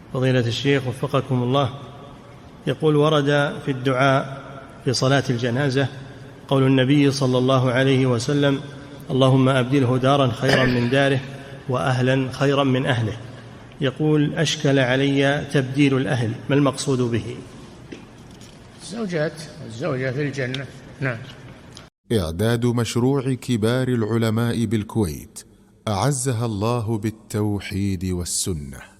فضيلة الشيخ وفقكم الله، يقول: ورد في الدعاء في صلاة الجنازة قول النبي صلى الله عليه وسلم: اللهم أبدله دارا خيرا من داره وأهلا خيرا من أهله. يقول: أشكل علي تبديل الأهل، ما المقصود به؟ الزوجة في الجنة. نعم. إعداد مشروع كبار العلماء بالكويت أعزها الله بالتوحيد والسنة.